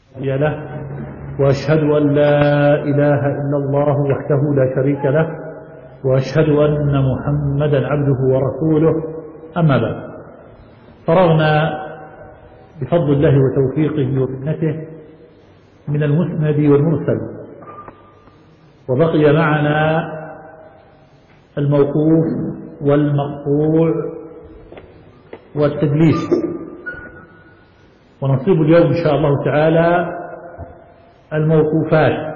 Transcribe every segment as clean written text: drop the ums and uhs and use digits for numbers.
له وأشهد أن لا إله إلا الله وحده لا شريك له وأشهد أن محمدا عبده ورسوله. أما بعد، فرغنا بفضل الله وتوفيقه ومنته من المسند والمرسل، وبقي معنا الموقوف والمقطوع والتدليس، ونصيب اليوم إن شاء الله تعالى الموقوفات،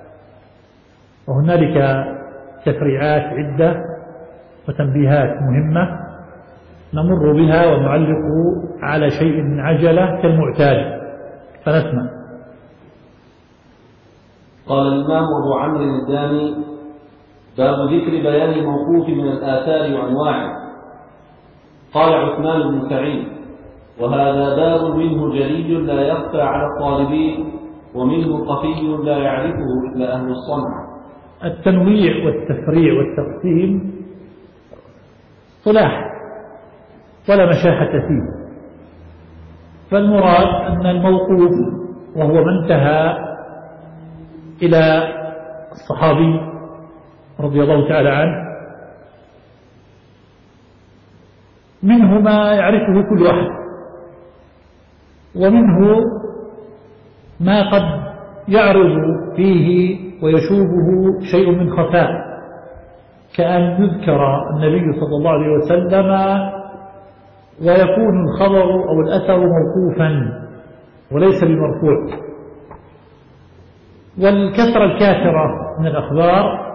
وهنالك تفريعات عدة وتنبيهات مهمة نمر بها ونعلق على شيء من عجلة كالمعتاد، فنسمع. قال الإمام أبو عمرو الداني: باب ذكر بيان الموقوف من الآثار وأنواعه. قال عثمان بن سعيد: وهذا باب منه جلي لا يخفى على الطالبين، ومنه خفي لا يعرفه إلا أهل الصنعة. التنويع والتفريع والتقسيم صلاح ولا مشاحة فيه، فالمراد أن الموقوف وهو ما انتهى إلى الصحابي رضي الله تعالى عنه، منه ما يعرفه كل واحد، ومنه ما قد يعرض فيه ويشوبه شيء من خفاء، كأن يذكر النبي صلى الله عليه وسلم ويكون الخبر أو الأثر موقوفا وليس بمرفوع. والكثرة الكاثرة من الأخبار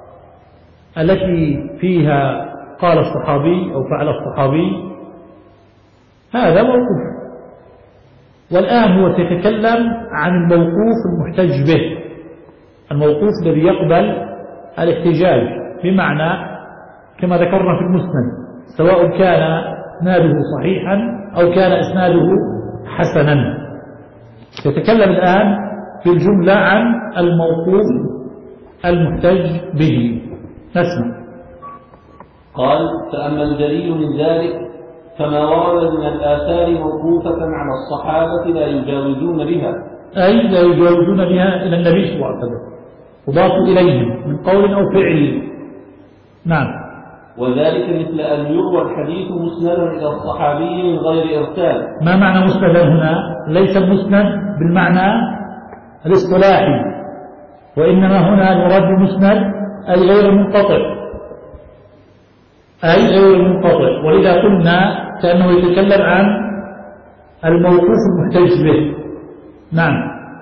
التي فيها قال الصحابي أو فعل الصحابي هذا موقوف. والآن هو يتكلم عن الموقوف المحتج به، الموقوف الذي يقبل الاحتجاج، بمعنى كما ذكرنا في المسند، سواء كان إسناده صحيحا أو كان إسناده حسنا. يتكلم الآن في الجملة عن الموقوف المحتج به. نسمع. قال: فأما الدليل من ذلك فما ورد من الآثار موقوفة على الصحابة لا يجاوزون بها، أي لا يجاوزون بها إلى النبي صلى الله عليه وسلم، وضاف إليهم من قول أو فعل. نعم. وذلك مثل أن يروى الحديث مسندا إلى الصحابي من غير إرسال. ما معنى مسندا هنا؟ ليس المسند بالمعنى الاصطلاحي، وإنما هنا المراد بالمسند أي غير منقطع، أي غير منقطع. ولذا قلنا كأنه يتكلم عن الموقوف المحتج به. نعم.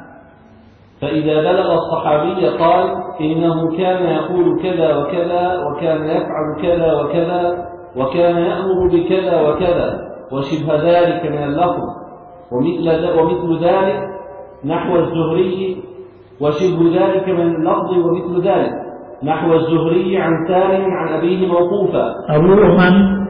فإذا بلغ الصحابي قال: إنه كان يقول كذا وكذا، وكان يفعل كذا وكذا، وكان يأمر بكذا وكذا، وشبه ذلك من اللفظ، ومثل ذلك نحو الزهري، وشبه ذلك من اللفظ ومثل ذلك نحو الزهري عن سالم عن أبيه موقوفا. أبوه من؟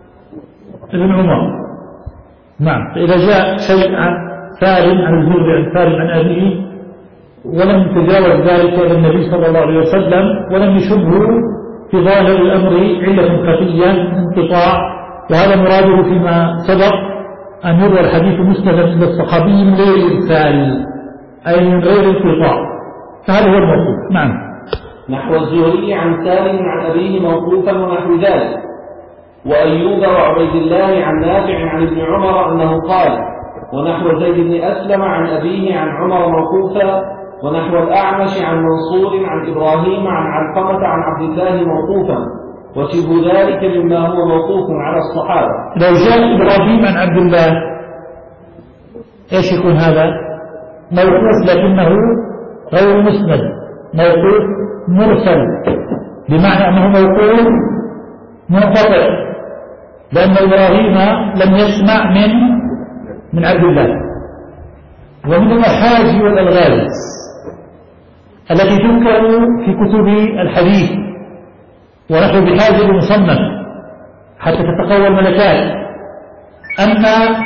ابن عمر. نعم. فإذا جاء شيء عن سالم عن الزهري عن سالم عن أبيه ولم يتجاوز ذلك إلى النبي صلى الله عليه وسلم، ولم يشبه في ظاهر الأمر علة خفية انقطاع، وهذا مراده فيما سبق أن يروى الحديث مسندا إلى الصحابي من غير إرسال، أي من غير انقطاع، فهذا هو الموقوف. نعم. نحو الزهري عن سالم عن أبيه موقوفا ونحو ذلك. وأيوب وعبيد الله عن نافع عن ابن عمر أنه قال: ونحو زيد بن أسلم عن أبيه عن عمر موقوفا. ونحو الأعمش عن منصور عن إبراهيم عن علقمة عن عبد الله موقوفا، وشبه ذلك مما هو موقوف على الصحابة. لو جاء إبراهيم عن عبد الله إيش يكون هذا؟ موقوف لكنه غير مسند، موقوف مرسل، بمعنى أنه موقوف منقطع، لأن إبراهيم لم يسمع من عبد الله. ومن المحاجي والألغاز التي تذكر في كتب الحديث، ونحن بحاجة لمصنف حتى تتقوى الملكات، أن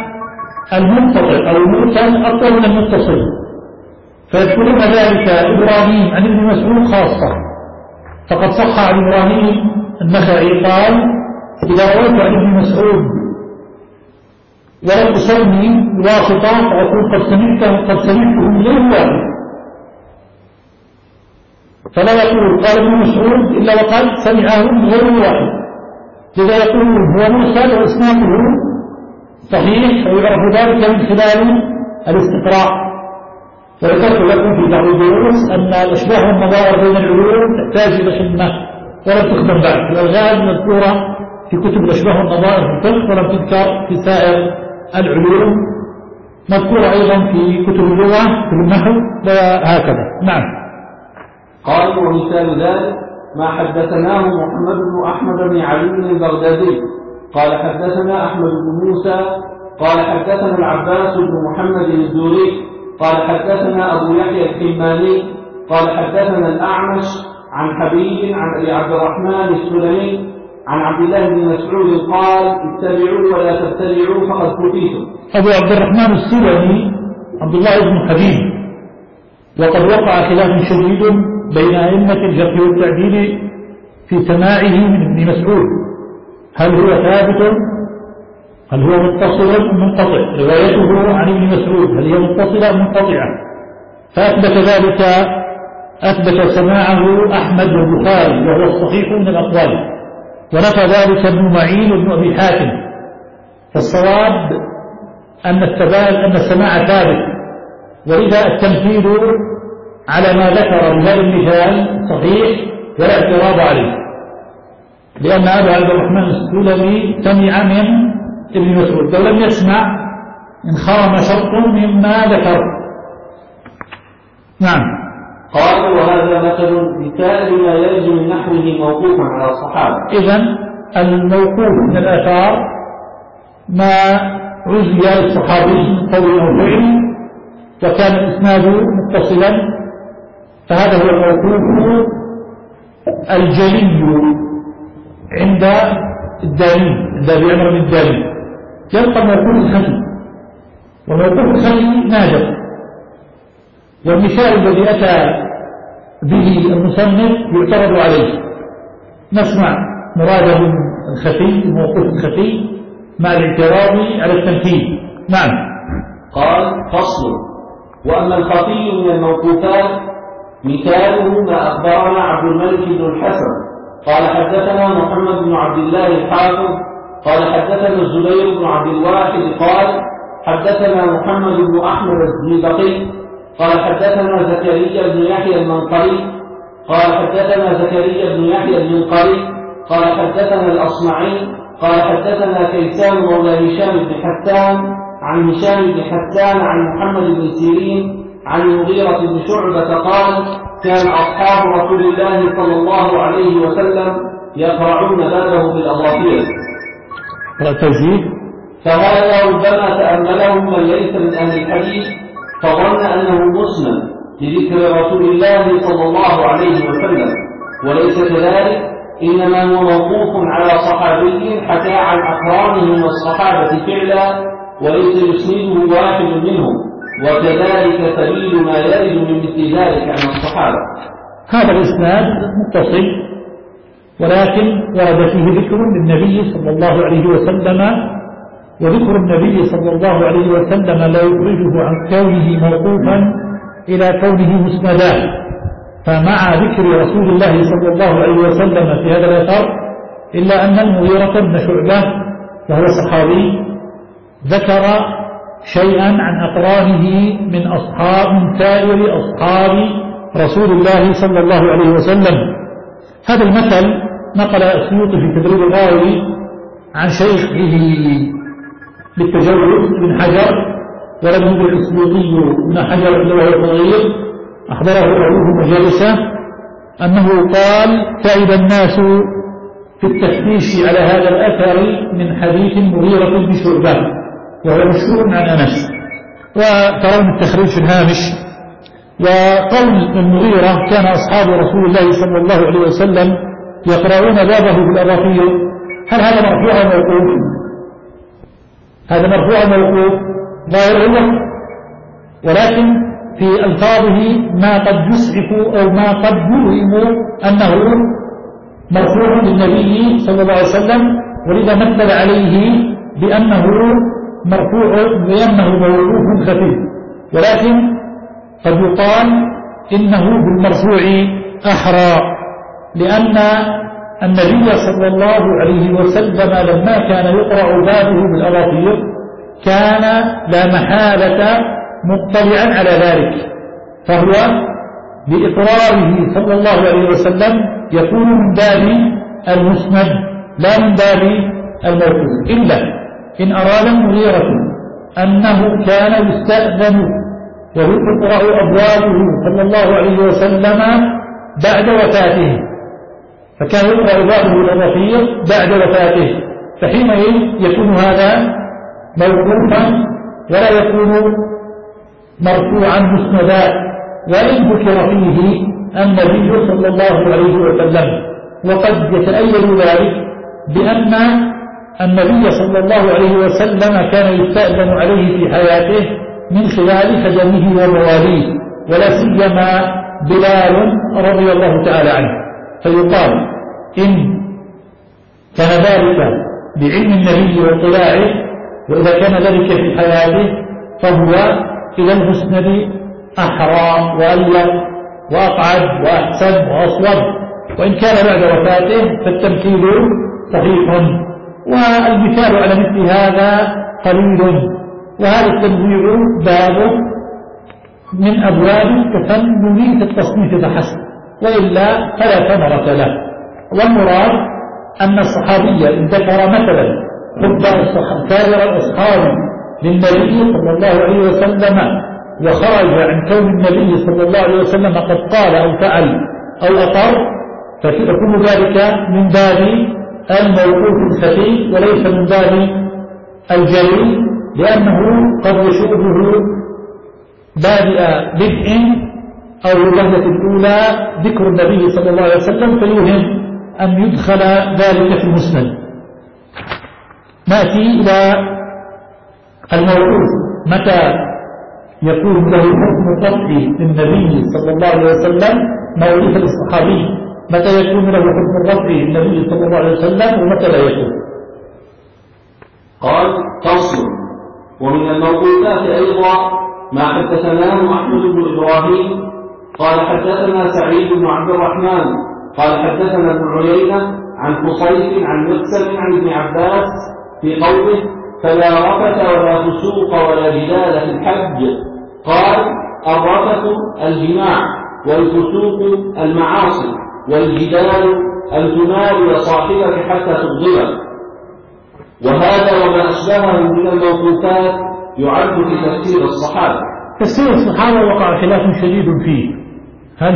المنقطع أو المرسل أطول من المتصل، فيذكرون ذلك إبراهيم عن ابن مسعود خاصة، فقد صح عن إبراهيم النخعي قال: إذا رويت عن ابن مسعود ولم أسمي واسطة فأقول قد سمعته من غير واحد، فلا يقول قال ابن مسعود إلا وقد سمعه من غير واحد، لذا يقول هو مرسل وإسناده صحيح، ويعرف ذلك من خلال الاستقراء. وذكرت لكم في بعض الدروس أن الأشباه والنظائر بين العلوم تحتاج إلى خدمة ولم تخدم بعد. الألغاز مذكورة في كتب الأشباه والنظائر في الفقه ولم تذكر في سائر العلوم، مذكورة أيضا في كتب اللغة في النحو وهكذا. نعم. قال ومثال ذلك ما حدثناه محمد بن أحمد بن علي البغدادي قال حدثنا أحمد بن موسى قال حدثنا العباس بن محمد الزوري قال حدثنا أبو يحيى الحماني قال حدثنا الأعمش عن حبيب عن أبي عبد الرحمن السلمي عن عبد الله بن مسعود قال اتبعوا ولا تبتدعوا فقد كفيتم. أبو عبد الرحمن السلمي عبد الله بن حبيب، وقد وقع خلاف شديد بين أئمة الجرح والتعديل في سماعه من ابن مسعود، هل هو ثابت؟ هل هو متصل أم منقطع؟ روايته عن ابن مسعود هل هي متصلة أم منقطعة؟ فأثبت ذلك، أثبت سماعه أحمد والبخاري وهو الصحيح من الأقوال، ونفى ذلك ابن معين وابن أبي حاتم. فالصواب أن السماع ثابت، ولذا التمثيل على ما ذكر بهذا المثال صحيح ولا اعتراض عليه، لأن أبا عبد الرحمن السلمي سمع من ابن مسعود، لو لم يسمع انخرم شرط مما ذكر. نعم. قال وهذا مثل مثال ما يرد من نحوه موقوفا على الصحابة. إذن الموقوف من الآثار ما عزي للصحابي من قول أو فعل وكان الإسناد متصلا، فهذا هو الموقوف الجلي عند الداني، عند أبي عمرو الداني. يبقى الموقوف الخفي، والموقوف الخفي نادر. والمثال الذي أتى به المصنف يعترض عليه. نسمع مراده الخفي، الموقوف الخفي مع الاعتراض على التمثيل. نعم. قال فصل. وأما الخفي من الموقوفات مثاله ما أخبرنا عبد الملك بن الحسن قال حدثنا محمد بن عبد الله الحافظ قال حدثنا الزبير بن عبد الواحد قال حدثنا محمد بن أحمد الزيبقي قال حدثنا زكريا بن يحيى المنقري قال حدثنا زكريا بن يحيى المنقري قال حدثنا الأصمعي قال حدثنا كيسان مولى هشام بن حسان عن هشام بن حسان عن محمد بن سيرين عن المغيرة بن شعبة قال كان أصحاب رسول الله صلى الله عليه وسلم يقرعون بابه بالأظافير. فهذا ربما تأمله من ليس من أهل الحديث فظن أنه مسلم لذكر رسول الله صلى الله عليه وسلم، وليس كذلك، إنما هو موقوف على صحابي حكى عن أقرانه من الصحابة فعلا وليس يسنده واحد منهم، وكذلك سبيل ما يرد من مثل ذلك عن الصحابة. هذا الإسناد متصل، ولكن ورد فيه ذكر للنبي صلى الله عليه وسلم، وذكر النبي صلى الله عليه وسلم لا يخرجه عن كونه موقوفا إلى كونه مسندا. فمع ذكر رسول الله صلى الله عليه وسلم في هذا الأثر إلا أن المغيرة بن شعبة وهو صحابي ذكر شيئا عن أقرانه من سائر أصحاب رسول الله صلى الله عليه وسلم. هذا المثل نقل السيوطي في تدريب الراوي عن شيخه بالتجوز بن حجر، ولم يدرك السيوطي بن حجر إلا وهو صغير أخبره أبوه مجالسة أنه قال تعب الناس في التفتيش على هذا الأثر من حديث المغيرة بن شعبة وهو مشهور عن أنس. وترون التخريج في الهامش. وقول المغيرة كان أصحاب رسول الله صلى الله عليه وسلم يقرؤون بابه بالأظافير، هل هذا مرفوع موقوف؟ هذا مرفوع موقوف ظاهر الوقت، ولكن في ألفاظه ما قد يسعف أو ما قد يوهم أنه مرفوع للنبي صلى الله عليه وسلم، ولذا مثل عليه بأنه مرفوع لأنه موقوف خفيف، ولكن قد يقال إنه بالمرفوع أحرى، لأن النبي صلى الله عليه وسلم لما كان يقرأ بابه بالأظافير كان لا محالة مطلعا على ذلك، فهو بإقراره صلى الله عليه وسلم يكون من باب المسند لا من باب الموقوف، إلا إن أراد المغيرة أنه كان يستأذن ويقرأ أبوابه صلى الله عليه وسلم بعد وفاته، فكان يقرأ بابه الأظافير بعد وفاته، فحينئذ يكون هذا موقوفا ولا يكون مرفوعا مسندا، وإن ذكر فيه النبي صلى الله عليه وسلم. وقد يتأيد ذلك بأن النبي صلى الله عليه وسلم كان يستأذن عليه في حياته من خلال خدمه ومواليه، ولا سيما بلال رضي الله تعالى عنه، فيقال إن كان ذلك بعلم النبي واطلاعه، وإذا كان ذلك في حياته فهو إلى المسند أحرى وألق وأقعد وأحسن وأصوب، وإن كان بعد وفاته فالتمثيل صحيح. والمثال على مثل هذا قليل، وهذا التنويع باب من أبواب التفنن في التصنيف فحسب، وإلا فلا ثمرة له. والمراد أن الصحابي إن ذكر مثلا حب سائر الأصحاب للنبي صلى الله عليه وسلم وخرج عن كون النبي صلى الله عليه وسلم قد قال أو فعل أو أقر، فيكون ذلك من باب الموقوف الخفي وليس من باب الجليل، لأنه قد يشوبه بادئ بدء أو اللحظة الأولى ذكر النبي صلى الله عليه وسلم فيوهم أن يدخل ذلك في المسند. نأتي إلى الموقوف، متى يكون له حكم الرفع للنبي صلى الله عليه وسلم موقوف الصحابي، متى يكون له حكم الرفع للنبي صلى الله عليه وسلم ومتى لا يكون. قال فصل. ومن الموقوفات أيضا ما حدثناه أحمد بن إبراهيم قال حدثنا سعيد بن عبد الرحمن قال حدثنا ابن عيينة عن قصيف عن مقسم عن ابن عباس في قوله فلا رفث ولا فسوق ولا جدال في الحج، قال الرفث الجماع والفسوق المعاصي والجدال أن تماري صاحبك حتى تغضبه. وهذا وما أشبهه من الموقوفات يعد في تفسير الصحابة. تفسير الصحابة وقع خلاف شديد فيه، هل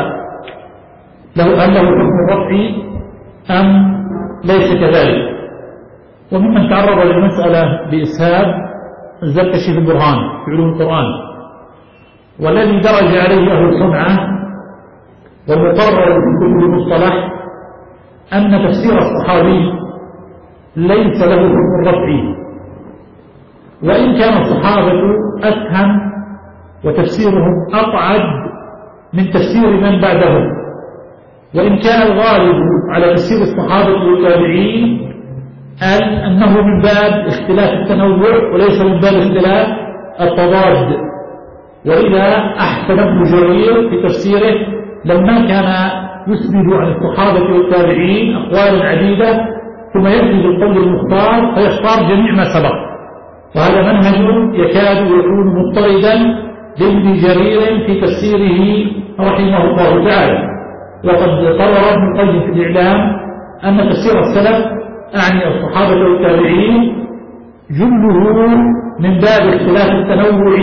له حكم الرفع أم ليس كذلك. وممن تعرض للمسألة بإسهاب الزركشي في البرهان في علوم القرآن، والذي درج عليه أهل الصنعة والمقرر في كتب المصطلح أن تفسير الصحابي ليس له حكم الرفع، وإن كان الصحابة أفهم وتفسيرهم أقعد من تفسير من بعدهم، وإن كان الغالب على تفسير الصحابة والتابعين أنه من باب اختلاف التنوع وليس من باب اختلاف التضاد. وإذا أحسن ابن جرير في تفسيره لما كان يسند عن الصحابة والتابعين أقوال عديدة ثم يأتي بالقول المختار فيختار جميع ما سبق، وهذا منهج يكاد يكون مضطردا لابن جرير في تفسيره رحمه الله تعالى. وقد قرر ابن القيم في الإعلام أن تفسير السلف أعني الصحابة والتابعين جله من باب اختلاف التنوع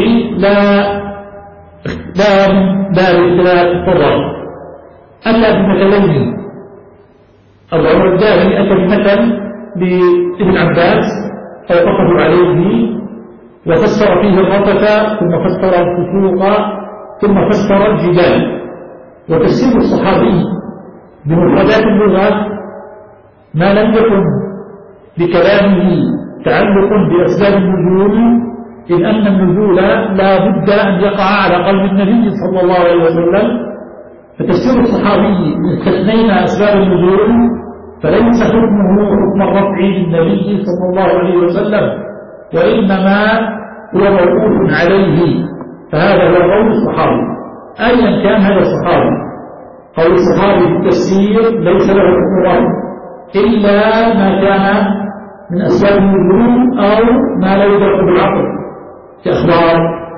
لا من باب اختلاف التضاد. أتى بمثلين، الرجل الداهي أتى بمثل لابن عباس فوقفه عليه وفسر فيه الرفث ثم فسر الفسوق ثم فسر الجدال. وتفسير الصحابي بمفردات اللغة ما لم يكن بكلامه تعلق بأسباب النزول، إذ أن النزول لا بد أن يقع على قلب النبي صلى الله عليه وسلم، فتفسير الصحابي إن استثنينا أسباب النزول فليس حكمه حكم الرفع للنبي صلى الله عليه وسلم، وإنما هو موقوف عليه، فهذا هو قول الصحابي أيا كان هذا الصحابي. قول الصحابي في التفسير ليس له حكم رفع إلا ما كان من أسباب النزول أو ما لا يدرك بالعقل كأخبار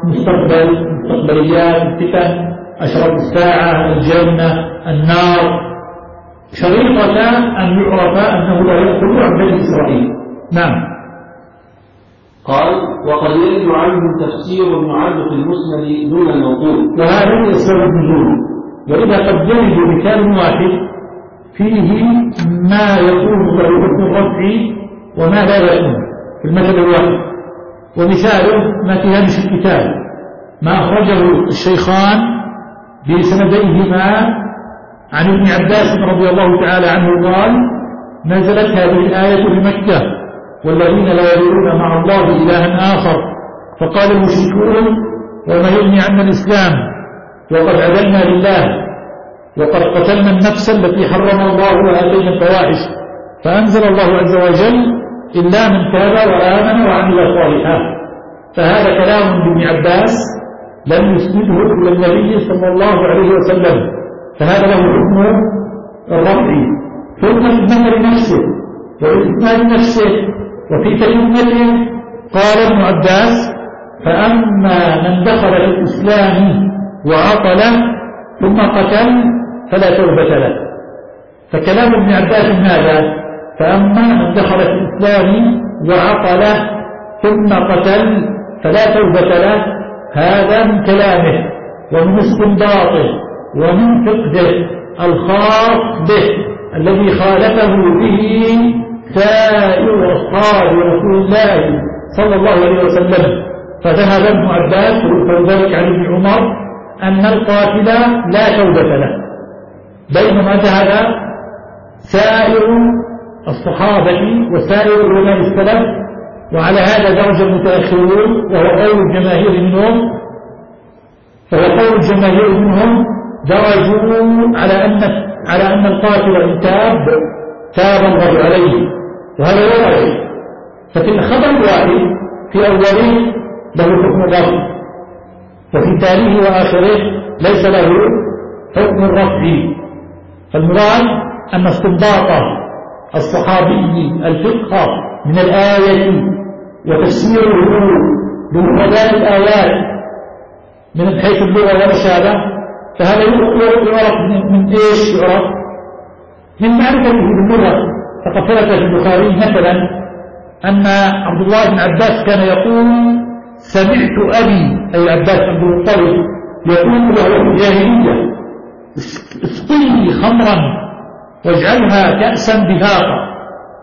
مستقبليات الفتن، أشراط الساعة، الجنة، النار، شريطة أن يعرف أنه لا يدخل عن بني إسرائيل. نعم. قال وقد يرد عنه تفسير يعد في المسند دون الموضوع، وهذا هو سبب النزول. وإذا قد يرد مثال واحد فيه ما يكون له حكم الرفع وما لا يكون في المثل الواحد، ومثاله ما في هامش الكتاب ما أخرجه الشيخان بسنديهما عن ابن عباس رضي الله تعالى عنه قال نزلت هذه الآية بمكة والذين لا يدعون مع الله إلها آخر، فقال المشركون وما يغني عنا الإسلام وقد عدلنا لله وقد قتلنا النفس التي حرم الله وآتينا الفواحش، فأنزل الله عز وجل إلا من تاب وآمن وعمل صالحا. فهذا كلام ابن عباس لم يسنده إلى النبي صلى الله عليه وسلم، فهذا له حكم الرفع. ثم في المثل نفسه والإسناد نفسه وفي كلمته قال ابن عباس فأما من دخل في الإسلام وعطل ثم قتل فلا توبة له. فكلام ابن عباس هذا فأما من دخل في الإسلام وعطل ثم قتل فلا توبة له، هذا من كلامه ومن استنباطه ومن فقهه الخاص به الذي خالفه به سائر أصحاب رسول الله صلى الله عليه وسلم. فذهب ابن عباس وذلك عن ابن عمر أن القاتل لا توبة له، بينما ذهب سائر الصحابة وسائر علماء السلف، وعلى هذا درج المتأخرون وهو قول الجماهير منهم، درجوا على أن القاتل إن تاب الله عليه، وهذا هو الرجل. ففي الخبر الواحد في أوله له حكم الرفع وفي تاليه وآخره ليس له حكم الرفع. فالمراد أن استنباط الصحابي الفقه من الآية وتفسيره بمفردات الآيات من حيث اللغة والشهادة، فهذا يعرف من إيش؟ يعرف من معرفته باللغة. فقد ثبت في البخاري مثلا أن عبد الله بن عباس كان يقول سمعت أبي أي عباس عبد المطلب يقول له في الجاهلية اسقني خمرا واجعلها كأسا بهاقا.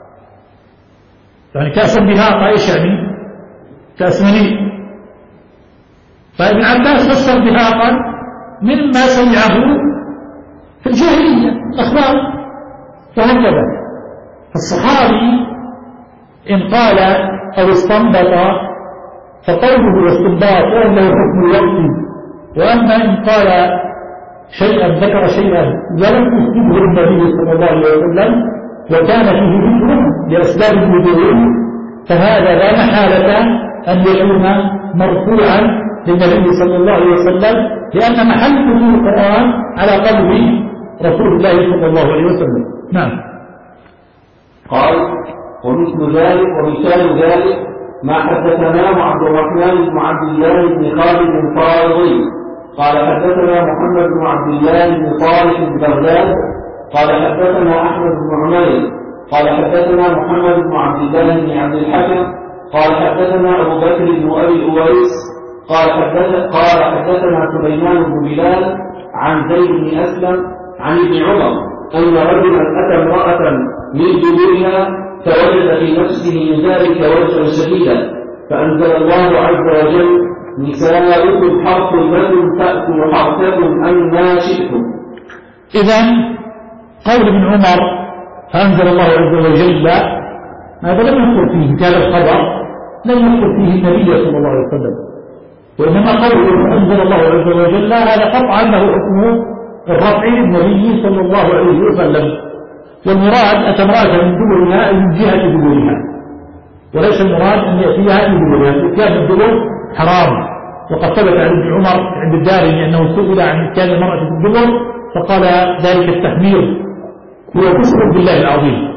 يعني كأسا بهاقا ايش يعني؟ كأس مليء. فابن عباس فسر بهاقا مما سمعه في الجاهلية أخبار. وهكذا الصحابي إن قال أو استنبط فقوله واستنباط له حكم الوقت. وأما إن قال شيئا ذكر شيئا ولم يثبته النبي صلى الله عليه وسلم وكان فيه ذكر لأسباب الوجود، فهذا لا محالة أن يكون مرفوعا للنبي صلى الله عليه وسلم، لأن محله في القرآن على قلب رسول الله صلى الله عليه وسلم. نعم. قال ومثل ذلك ومثال ذلك ما حدثناه عبد الرحمن بن عبد الله بن خالد الفارضي قال حدثنا محمد بن عبد الله بن صالح بن بغداد قال حدثنا أحمد بن عمير قال حدثنا محمد بن عبد الله بن عبد الحكم قال حدثنا أبو بكر بن أبي أويس قال حدثنا سليمان بن بلال عن زيد بن أسلم عن ابن عمر أن رجلا أتى امرأة من دبرها فوجد في نفسه من ذلك وجها شديدا، فأنزل الله عز وجل نساؤكم حرث لكم فأتوا حرثكم أنى شئتم. إذن قول ابن عمر فأنزل الله عز وجل هذا لم يذكر فيه هذا الخبر، لم يذكر فيه النبي صلى الله عليه وسلم، وإنما قوله أنزل الله عز وجل هذا قطعا له حكم الرفع للنبي صلى الله عليه وسلم. والمراد أتى امرأة من دبرها من جهة دبرها، وليس المراد أن يأتيها بالدبر، الإتيان بالدبر حرام. وقد ثبت عن ابن عمر عند الدارمي أنه سئل عن إتيان المرأة بالدبر فقال ذلك التحمير هو كفر بالله العظيم.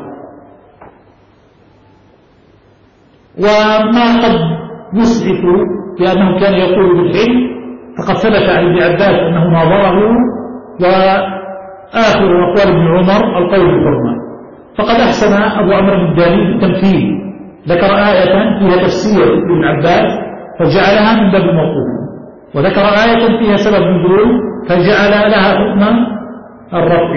وما قد يسعف بأنه كان يقول بالعلم فقد ثبت عن ابن عباس أنه ناظره، وآخر أقوال ابن عمر القول بالحرمة. فقد أحسن أبو عمرو الداني بالتمثيل، ذكر آية فيها تفسير ابن عباس فجعلها من باب الموقوف، وذكر آية فيها سبب نزول فجعل لها حكم الرفع.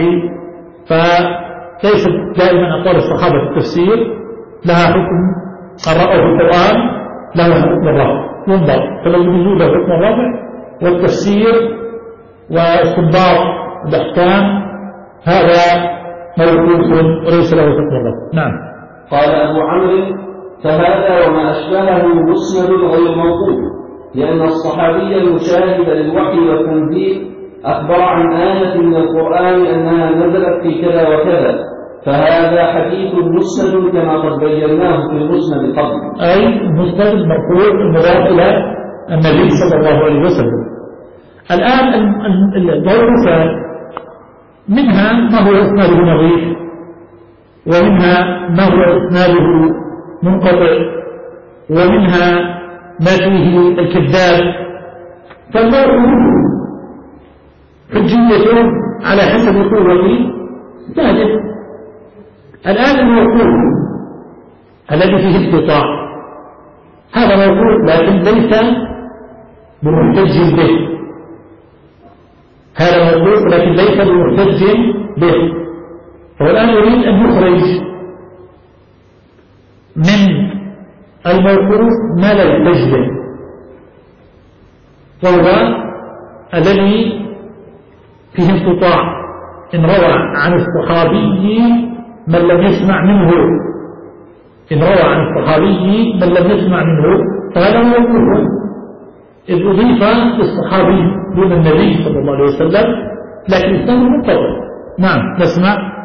فليست دائما أقوال الصحابة في التفسير لها حكم الرفع، في القرآن لها حكم الرفع ينظر، فلو نزول له حكم الرفع والتفسير واستنباط الأحكام هذا موقوف وليس له حكم الرفع. نعم. قال أبو عمرو: فهذا وما أشبهه مسند غير موقوف، لأن الصحابي المشاهد للوحي والتنزيل أخبر عن آية من القرآن أنها نزلت في كذا وكذا، فهذا حديث مسند كما قد بيناه في المسند قبل، أي المسند المرفوع المضاف إلى النبي صلى الله عليه وسلم. الآن الضعف منها ما هو إسناده نظيف، ومنها ما هو إسناده منقطع، ومنها ما فيه الكذاب. فالمرء حجيته على حسب قوته ثابت. الآن الموقوف الذي فيه انقطاع هذا موقوف لكن ليس بمحتج به، هذا موقوف لكن ليس بمحتج به. والآن يريد أن يخرج من الموقوف ما لا يحتج به، وهو الذي فيه انقطاع، إن روى عن الصحابي من لم يسمع منه، إن روى عن الصحابي من لم يسمع منه فهذا موقوف، إذ أضيف للصحابي دون النبي صلى الله عليه وسلم، لكن الإسلام منقطع. نعم نسمع.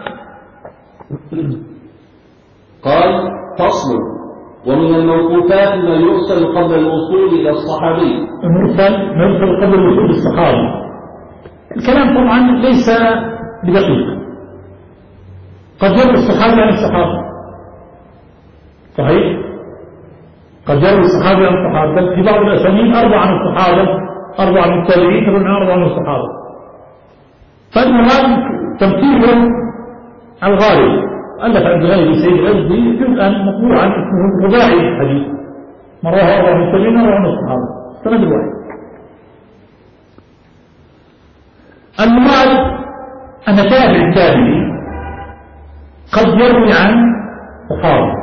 قال: فصل: ومن الموقوفات ما يرسل قبل الوصول إلى الصحابي. المرسل قبل الوصول للصحابي، الكلام طبعا ليس بدقيق، قد يروي الصحابي عن الصحابة، صحيح؟ قد يروي الصحابي عن الصحابة، في بعض الأسانيد 4 عن الصحابة، 4 عن التابعين، 4 عن الصحابة. فالمراد تمثيل الغالب. ألف عبد الغني سيد الأزدي جزءا مطبوعا اسمه رباعي الحديث، مراه 4 عن التابعين، 4 عن الصحابة، سند الواحد. المراد أن تابع التابعي قد يروي عن صحابة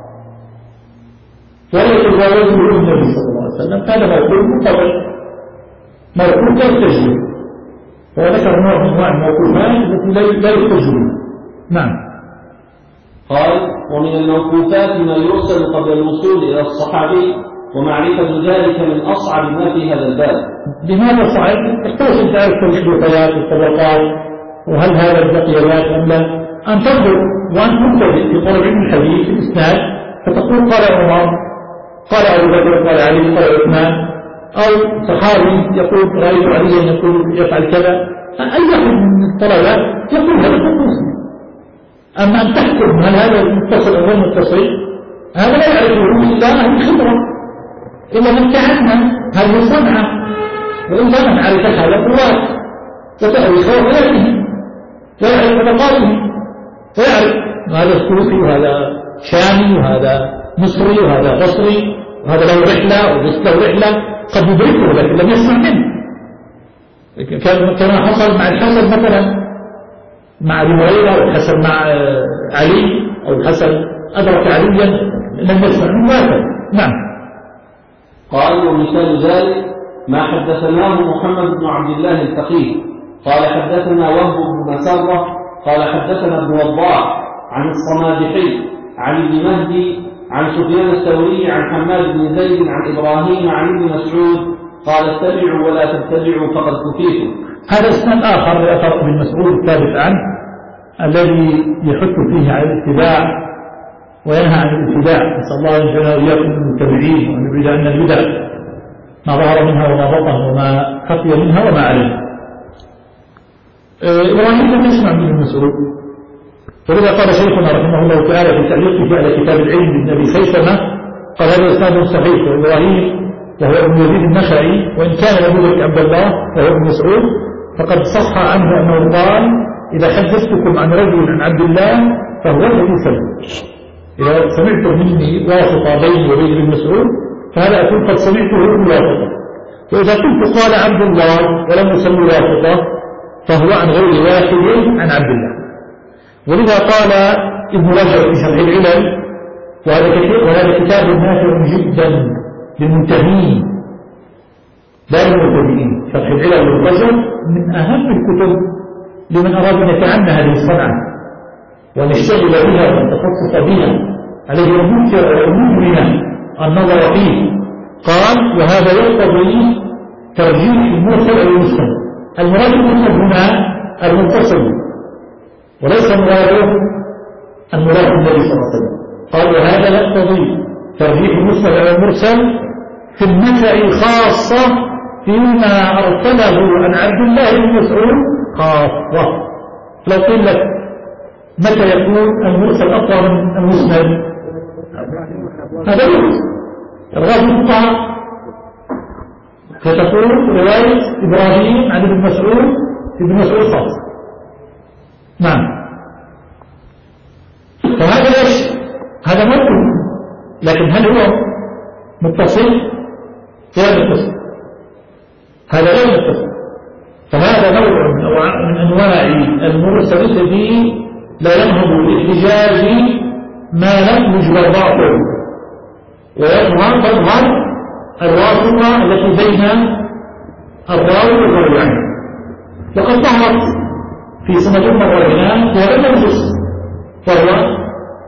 ولا يتجاوزه النبي صلى الله عليه وسلم، هذا موقوف منقطع، موقوف لا يحتج به. وذكر نوع من انواع الموقوفات التي لا يحتج به. نعم. قال: ومن الموقوفات ما يرسل قبل الوصول إلى الصحابي، ومعرفة ذلك من أصعب ما في هذا الباب. لماذا صعب؟ تحتاج أن تعرف الحدوثيات والطبقات، وهل هذا البقيات أم لا. أن تنظر وأن تبتدئ في طلب علم الحديث في الإسناد فتقول قال عمر، قال أبو بكر، قال علي، قال عثمان، أو صحابي يقول رأيت عليا يقول يفعل كذا، أي واحد من الطلبة يقول هذا المتصل. أما أن تحكم هل هذا المتصل أو غير متصل هذا لا يعرفه إلا أهل الخبرة، إلا من تعلم هذه صنعة، وإلا من عرف هذا الرواة وتعرف رواياته ويعرف طبقاته، ويعرف هذا السوسي وهذا شامي وهذا مصري وهذا بصري وهذا له رحلة وليس له رحلة، قد يدركه لكن لم يسمع منه، كما حصل مع الحسن مثلا مع أبي هريرة، والحسن مع علي، أو الحسن أدرك عليا لم يسمع منه هذا. نعم. قال: ومثال ذلك ما حدثناه محمد بن عبد الله الفقيه قال حدثنا وهب بن مسرة قال حدثنا ابن وضاح عن الصنادحي عن ابن مهدي عن سفيان الثوري عن حماد بن زيد عن إبراهيم عن ابن مسعود قال: اتبعوا ولا تتبعوا فقد كفيتم. هذا اسناد آخر لأثر ابن مسعود الثابت عنه الذي يحث فيه على الاتباع وينهى عن الابتداع. نسأل الله أن يجعلنا وإياكم من المتبعين وأن يبعد عنا البدع ما ظهر منها وما بطن وما خفي منها وما علم. إبراهيم لم يسمع من ابن مسعود، ولذا قال شيخنا رحمه الله تعالى في تعليقه على كتاب العلم لابن أبي خيثمة قال هذا إسناد صحيح. وإبراهيم وهو ابن يزيد النخعي وإن كان له ذلك عبد الله وهو ابن مسعود فقد صح عنه أنه قال إذا حدثتكم عن رجل عن عبد الله فهو الذي سلم. إذا سمعتم مني واسطة بيني وبين ابن مسعود فهذا أكون قد سمعته بواسطة، وإذا كنت قال عبد الله ولم يسمي واسطة فهو عن غير واحد عن عبد الله. ولذا قال ابن رجب في شرح العلل وهذا كتاب نافع جدا للمنتهين لا للمبتدئين. شرح العلل للرجل من أهم الكتب لمن أراد أن يتعنى هذه الصنعة وأن يشتغل بها ويتخصص بها، عليه أن يمكن النظر فيه. قال وهذا يقتضي ترجيح المرسل أو المسند. المراد المسند هنا المتصل وليس مراده المراد النبي صلى الله عليه وسلم. قال وهذا يقتضي ترجيح المسند أو المرسل في النفع خاصة فيما أرسله عن عبد الله بن مسعود خاصة. لو قيل لك متى يكون المرسل أقوى من المسند؟ هذا يرسل الغاز الفقهاء فتكون رواية إبراهيم عن ابن مسعود خاصة. نعم. فهذا ليش؟ هذا مرسل، لكن هل هو متصل؟ غير متصل. هذا غير متصل. فهذا نوع من أنواع المرسل الذي لا ينهض بالاحتجاج ما لم يجبر ضعفه، ويظهر الواسطة التي بين الراوي والراوي عنه. وقد ظهرت في سنة الرجلان في هذا المجلس وهو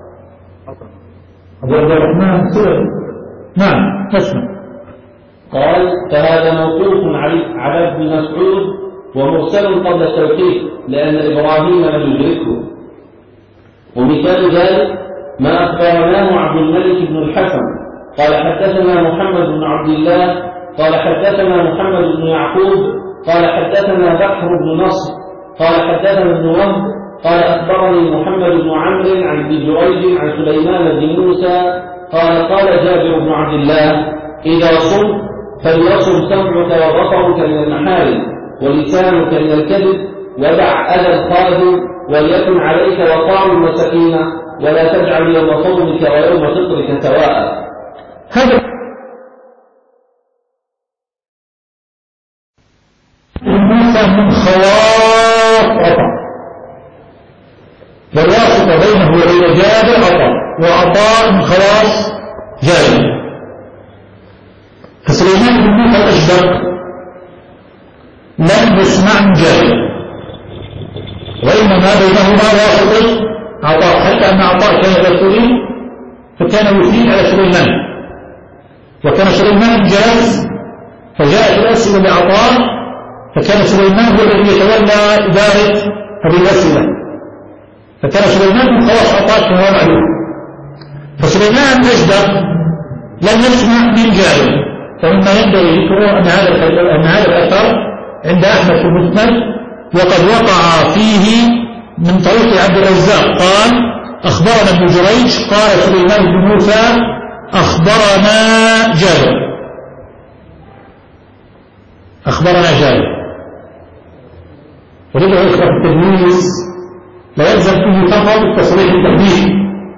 أبو عبد الرحمن سوري. نعم نسمع. قال فهذا موقوف على ابن مسعود ومرسل قبل التوقيف لأن إبراهيم لم يدركه. ومثال ذلك ما أخبرناه عبد الملك بن الحسن قال حدثنا محمد بن عبد الله قال حدثنا محمد بن يعقوب قال حدثنا بحر بن نصر قال حدثنا ابن وهب قال أخبرني محمد بن عمرو عن ابن جريج عن سليمان بن موسى قال جابر بن عبد الله إذا صمت فليصم سمعك وبصرك من المحارم ولسانك من الكذب ودع أذى الخادم وليكن عليك وقار وسكينة ولا تجعل يوم صومك ويوم فطرك سواء. هذا موسى من خواص عطاء، والواسطة بينه وبين جابر عطاء، وعطاء من خواص جابر. فسليمان بن موسى الأشبر لم يسمع من جابر، وإنما بينهما واسطة عطاء، حتى أن عطاء كان يقول فكان يثير على سليمان، وكان سليمان جالس فجاءت الأسئلة لعطاء فكان سليمان هو الذي يتولى إدارة هذه الأسئلة، فكان سليمان من خواص عطاء كما هو معلوم. فسليمان أجدر لم يسمع من جابر، فمما ينبغي ذكره أن هذا الأثر عند أحمد في المسند وقد وقع فيه من طريق عبد الرزاق قال أخبرنا ابن جريج قال سليمان بن موسى أخبرنا جابر. ولذا يخرج التدليس لا يلزم فيه فقط تصريح التدليس،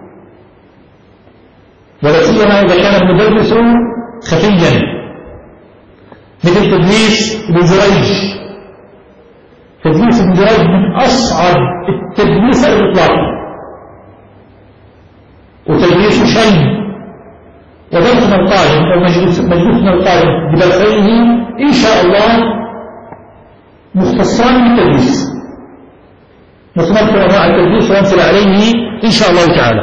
ولا سيما إذا كان المدلس خفيا مثل تدليس ابن جريج. تدليس ابن جريج من أصعب التدليس على الإطلاق، وتدليس شيء. ودرسنا القادم أو مجلسنا القادم بدرسيه إن شاء الله مختصان بالتدليس، نتذكر أنواع التدليس ونمثل عليه إن شاء الله تعالى.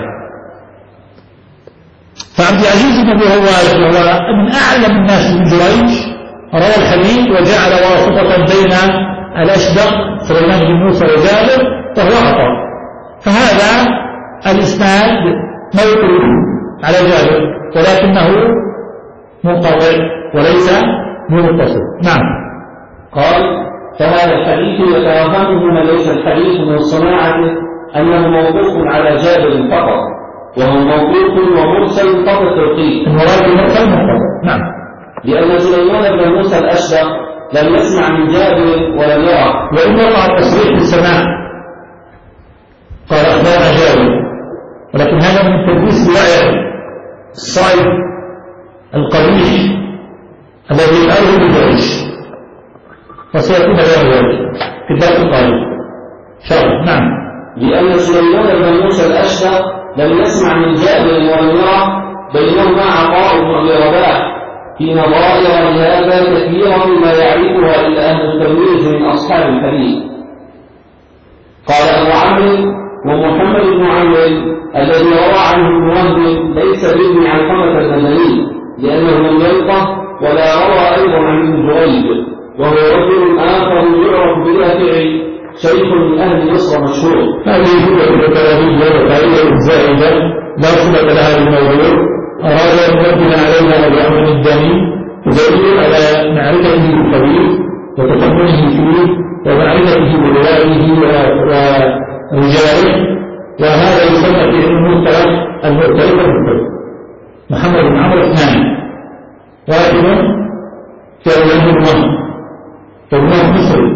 فعبد العزيز بن أبي هواد وهو من أعلم الناس بن جريج روى الحديث وجعل واسطة بين الأشدق سليمان بن موسى وجابر وهو عطاء. فهذا الإسناد موقوف على جابر ولكنه منقطع وليس متصل. نعم. قال: فهذا الحديث يتوهمه من ليس الحديث من صناعته أنه موقوف على جابر فقط، وهو موقوف ومرسل فقط التوقيف. المراد مرسل منقطع. نعم. لأن سليمان بن موسى الأشدق لم يسمع من جابر ولم يرى، وإن وقع التصريح بالسماع قال أخبرنا جابر، ولكن هذا من تدليس الوعي الصائب القبيح الذي يفعله بالجيش، وسيكون بيان ذلك في الدرس القادم إن شاء الله. نعم. لأن سليمان بن موسى الأشدق لم يسمع من جابر ولم يرى، بينهما عطاء بن أبي رباح في نظائر لهذا كثيرا ما يعرفها إلا أهل التمييز من أصحاب الحديث. قال أبو عمرو: ومحمد بن عمرو الذي روى عنه ابن وهب ليس بابن علقمة المدني، لأنه لم يلقه ولا روى أيضا عن ابن جريج، وهو رجل آخر يعرف بالرافع، شيخ من أهل مصر مشهور. هذه هو التلاميذ والفائدة الزائدة لا صلة لها بالموضوع، أراد أن يرد عليها أبو عمرو الداني دليل على معرفته بالحديث وتفهمه فيه ومعرفته بروايه ورجاله، وهذا يسمى في علم المصطلح المؤتلف والمختلف. محمد بن عمرو اثنان، واحد كأبو عمرو وابنه مصري،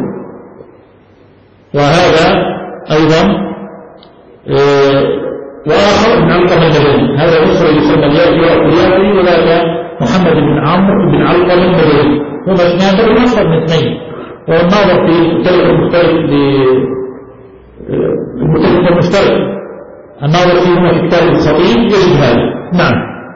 وهذا أيضا وآخر من علقمة المدني، هذا مصري يسمى اليافي وذاك محمد بن عمرو بن علقمة المدني، هما اثنان بل أكثر من اثنين. والناظر في المختلف المشترك الناظر فيهما في كتاب الخطيب يجد هذا. نعم.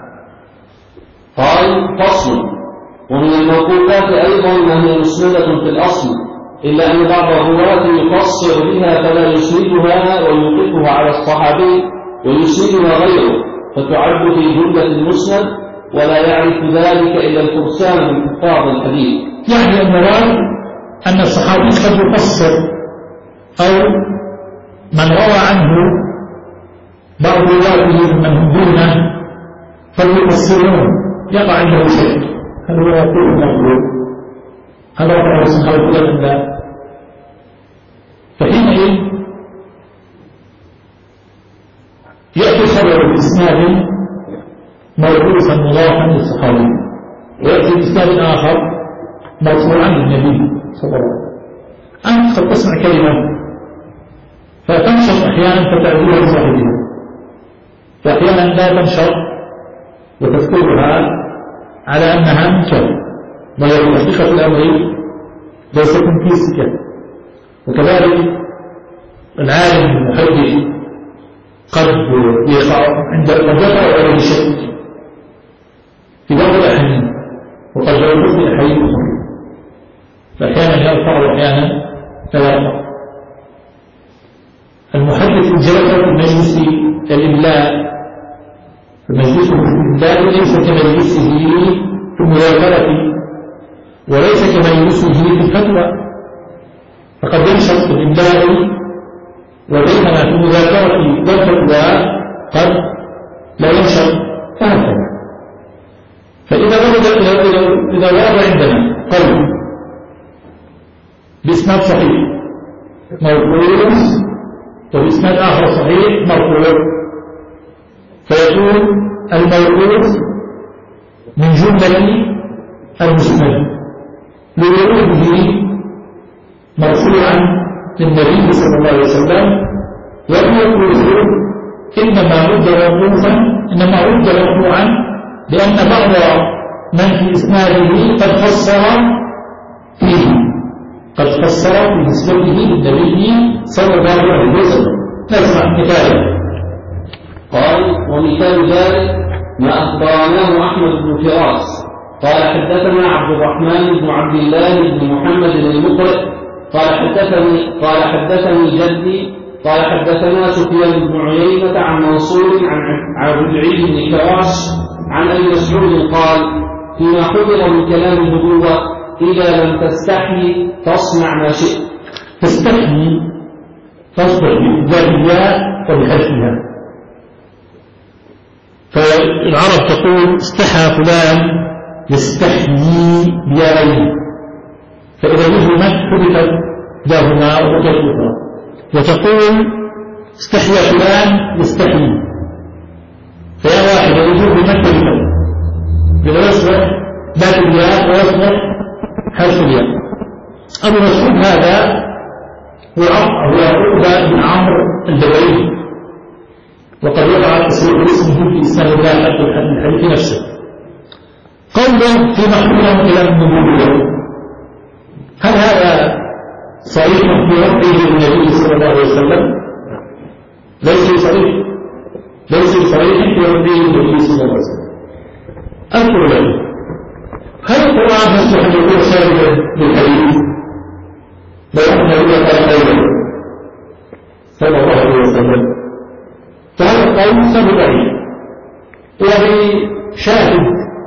قال: فصل. ومن الموقوفات أيضا ما هي مسندة في الأصل، إلا أن بعض الرواة يقصر بها فلا يسندها ويوقفها على الصحابي ويسندها غيره، فتعد في جملة المسند، ولا يعرف ذلك إلا الفرسان من حفاظ الحديث. يعني المراد أن الصحابي قد يقصر، أو من روى عنه بعض رواته من هم دونه فليقصرون، يقع عنده شيء، هل هو يقول المقلوب هذا رأى الصحابة كلهم لا، فحينئذ يأتي خبر بإسناد موقوفا مضافا للصحابي، ويأتي بإسناد آخر مرفوعا للنبي صلى الله عليه وسلم. أنت قد تسمع كلمة فتنشط أحيانا فتعديها لصاحبها، وأحيانا لا تنشط وتذكرها على أنها منكر، وهي حقيقة الأمر ليست من كيسك. وكذلك العالم المحدث قد يقع عند الوقع عليه شك في بعض الأحيان، وقد يكون في أحيان أخرى، فأحيانا يرفع وأحيانا لا يرفع. المحدث جلس في مجلس الإملاء، فمجلسه في الإملاء ليس كمجلسه في المذاكرة وليس كمجلسه في الفتوى، فقد ينشط في الإملاء وبينما في المذاكرة والفتوى قد لا ينشط، فهكذا. فإذا ورد عندنا قول بإسناد صحيح مرفوع وبإسناد آخر صحيح مرفوع، فيكون المرفوع من جملة المسند لوروده مرفوعا للنبي صلى الله عليه وسلم، والموقوف إنما رد مرفوعا لأن بعض من في إسناده قد فسر في نسبته للنبي صلى الله عليه وسلم. نسمع مثالا. قال: ومثال ذلك ما أخبرناه أحمد بن فراس قال: حدثنا عبد الرحمن بن عبد الله بن محمد المقرئ قال حدثني جدي قال حدثنا سفيان بن عيينة عن منصور عن ربيع بن كراش عن أبي مسعود قال: فيما حضر من كلام النبوة: إذا لم تستحي فاصنع ما شئت. تستحي تصبح بإبدال الياء وبحذفها، فالعرب تقول استحى فلان يستحيي بيائين، فإذا وجدت حدثت داهما وتكفر. وتقول استحيا فلان يستحيي، فيا واحد وجوه مثل إذا يصبح بات الياء ويصبح حرف الياء. أبو مسعود هذا هو عقبة بن عمرو الجبلي، وقد وقع تسويق اسمه في إسناد الله الحديث نفسه. قوله في محموله إلى النبوة، هل هذا صريح في رفعه للنبي صلى الله عليه وسلم؟ ليس صريح في رفعه للنبي صلى الله عليه وسلم. أذكر له، هل القرآن يصلح أن يكون شاهدا للحديث؟ لو أن النبي قال خيرا صلى الله عليه وسلم، فهذا القول سهل ضعيف، وبشاهد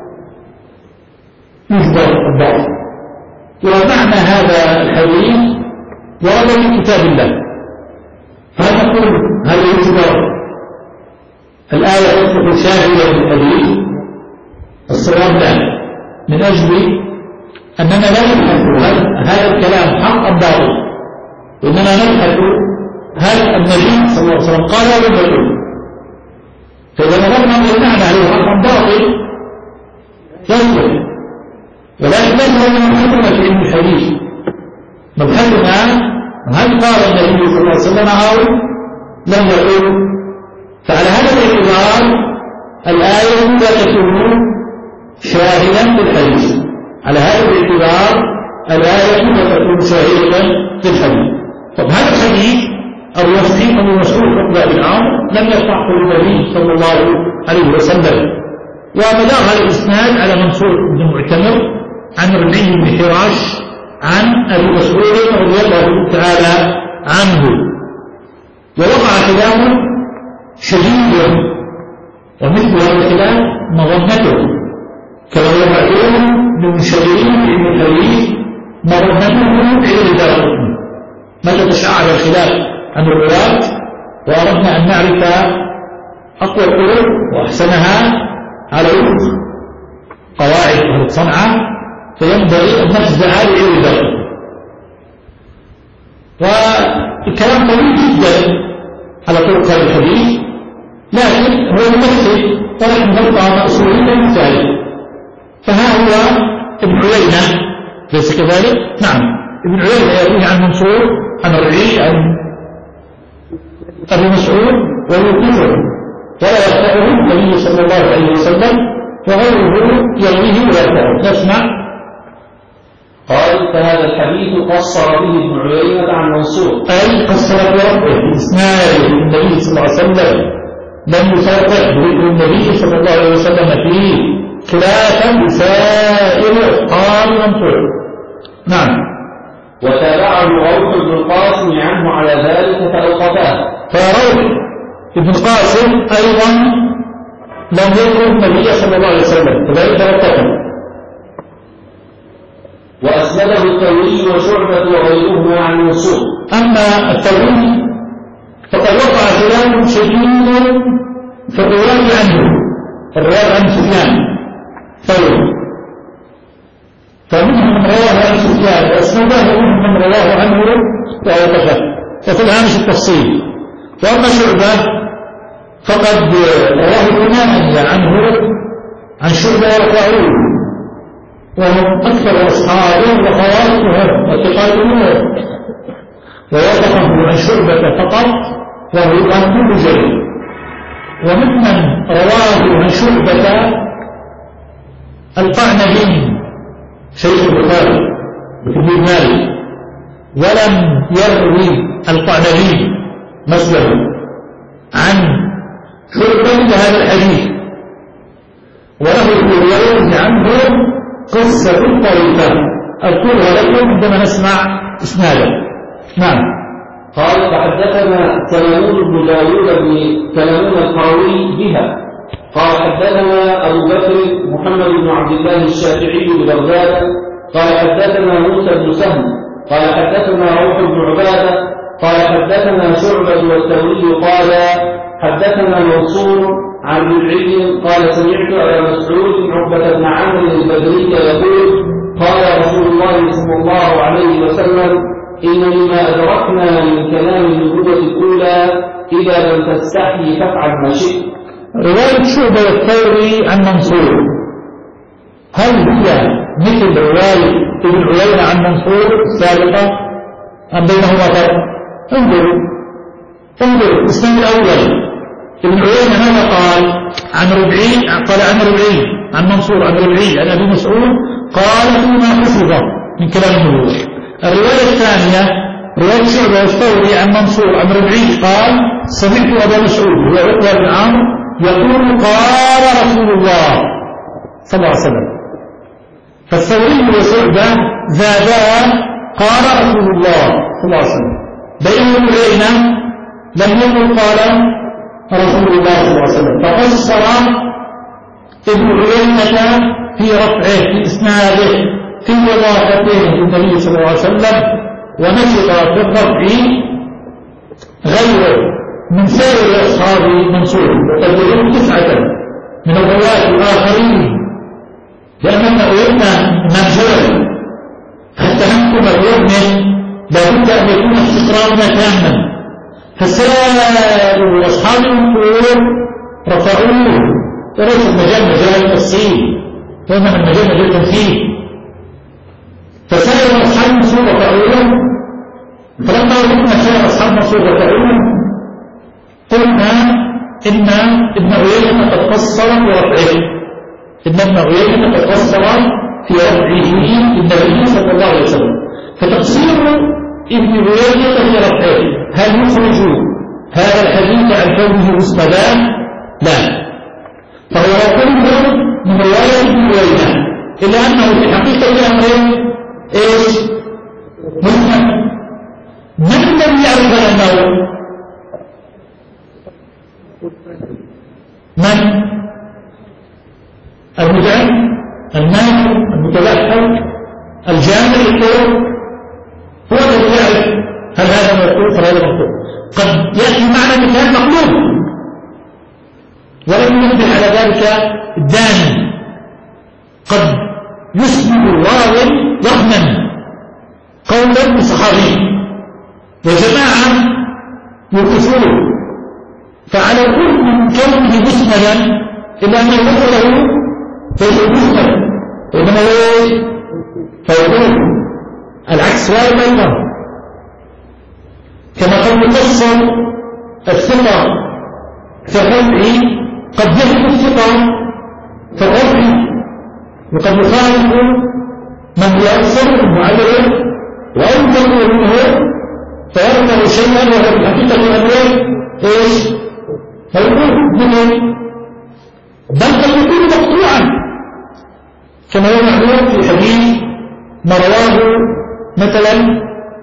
يجبر الضعف. ومعنى هذا الحديث ورد من كتاب الله، فهل نقول هذا يجبر الآية تصبح شاهدة للحديث؟ الصواب لا، من أجل أننا لا نبحث هذا الكلام حق أم باطل، وإننا نبحث هل النبي صلى الله عليه وسلم قال ولا لم يقل. فإذا نظرنا أن المعنى عليه حق أم باطل يصلح، ولكن ليس لنا مبحثنا في علم الحديث، مبحثنا هل قال النبي صلى الله عليه وسلم أو لم يقل. فعلى هذا الاعتبار الآية لا تكون شاهدا للحديث، على هذا الاعتبار الآية لا تكون شاهدا للحديث. طب هذا الحديث أو يصحيح أبو مسعود عقبة بن عمرو لم يصحه النبي صلى الله عليه وسلم، ومدار هذا الإسناد على منصور بن معتمر عن ربيع بن حراش عن أبي مسعود رضي الله تعالى عنه. ووقع خلاف شديد، ومثل هذا الخلاف مظنته، كما وقع خلاف للمشاهدين في علم الحديث مظنته في علم الدارقطني. متى تشعر الخلاف عن الرواة وأردنا أن نعرف أقوى الطرق وأحسنها على وفق قواعد أهل صنعاء، فينبغي أن نفزع لعلم الدارقطني. والكلام طويل جدا على طرق هذا الحديث، لكن هو يمثل ولكن نبقى مأصولين للمثال. فها هو ابن عيينة ليس كذلك؟ نعم، ابن عيينة يروي عن منصور عن ربيع عن أبي مسعود ويوقفه ولا يرفعه النبي صلى الله عليه وسلم، وغيره يرويه ويرفعه. نسمع. قال فهذا الحديث قصر به ابن عيينة عن منصور، أي قصر بربه بإسناد النبي صلى الله عليه وسلم، لم يصرح بذكر النبي صلى الله عليه وسلم فيه خلافا لسائر أصحاب منصور. نعم. وتابعه روح بن القاسم عنه على ذلك فأوقفاه. فروح ابن القاسم أيضا لم يذكر النبي صلى الله عليه وسلم، فذلك توقفه. وأسنده الثوري وشعبة وغيرهما عن منصور. أما الثوري فقد وقع خلاف شديد في الرواية عنه، الرواية عن سفيان ثوري، فمنهم من رواه عن سفيان وأسنده، ومنهم من رواه عنه وأوقفه، وفي الهامش التفصيل. وأما شعبة فقد رواه ثمانية عنه عن شعبة وقعوه، وهم أكثر أصحابه وخوارقهم وثقاتهم، ووقفه عن شعبة فقط وهو عن كل جيد. وممن رواه عن شعبة القعنبي شيخ البخاري وتلميذ مالك، ولم يروي القعنبي مثله عن شعبة لهذا الحديث، وله رواية عنه قصة طريفة أذكرها لكم عندما نسمع إسناده. نعم. قال فحدثنا سلمان بن داوود بن سلمان القروي بها قال حدثنا أبو بكر محمد بن عبد الله الشافعي ببغداد قال حدثنا موسى بن سهل قال حدثنا روح بن عبادة قال حدثنا شعبة والثوري قال حدثنا منصور عن ربعي قال سمعت أبا مسعود عقبة بن عمرو البدري يقول قال رسول الله صلى الله عليه وسلم إن مما أدركنا من كلام النبوة الأولى إذا لم تستحي فافعل ما شئت. رواية شعبة الثوري عن منصور هل هي مثل رواية ابن عيينة عن منصور السابقة أم بينهما فرق؟ انظروا الاسم الأول ابن عيينة هذا قال عن ربعي عن منصور عن ربعي عن أبي مسعود قال فيما حفظ من كلام النبوة. الرواية الثانية رواية شعبة الثوري عن منصور عن ربعي قال سمعت أبا مسعود هو عقبة بن عمرو يقول قال رسول الله صلى الله عليه وسلم. فالثوري وشعبة زادا قال رسول الله صلى الله عليه وسلم. بينهم عيينة لم يقل قال رسول الله صلى الله عليه وسلم. ففسر ابن عيينة في رفعه في إسناده في وظافته للنبي صلى الله عليه وسلم ونشط في الرفع غيره من سائر أصحاب منصور وقد يكون 9 من الرواة الآخرين لأن ابن عيينة منزل حتى نحكم اليوم لابد أن يكون استقرارنا تاما. فسائر أصحاب المنصور رفعوه وليس مجال التفصيل وإنما المجال التمثيل. فسائر أصحاب المنصور رفعوه فلما وجدنا سائر أصحاب المنصور رفعوه قلنا إن ابن عيينة قد قصر في رفعه إن ابن عيينة قد قصر في رفعه النبي صلى الله عليه وسلم. فتقصير ابن عيينة في رفعه هل يخرج هذا الحديث عن كونه مسندا؟ لا. فهو كله من رواية ابن عيينة إلا أنه في حقيقة الأمر إيش؟ مسند. من الذي يعرف أنه من؟ المدعي الناظر المتلحق الجامع الكون هو الذي يعرف هل هذا مقلوب ولا مقلوب. قد يأتي معنى مثال مقلوب ولم ينبه على ذلك الداني. قد يسند الراوي وهما قولا بصحابي وجماعة يوقفون فعلى كل من كونه مسندا إلا أنه مثله ليس مسند وإنما فيقول العكس وارد أيضا كما قد يقصر الثقة في الرفع قد يهد الثقة في الرفع وقد يخالف من هو أكثر المعلم وأنفق منه فيرفع شيئا وهو في حقيقة الأمر إيش؟ فيقول منه بل قد يكون مقطوعا كما هو معلوم في حديث ما رواه مثلا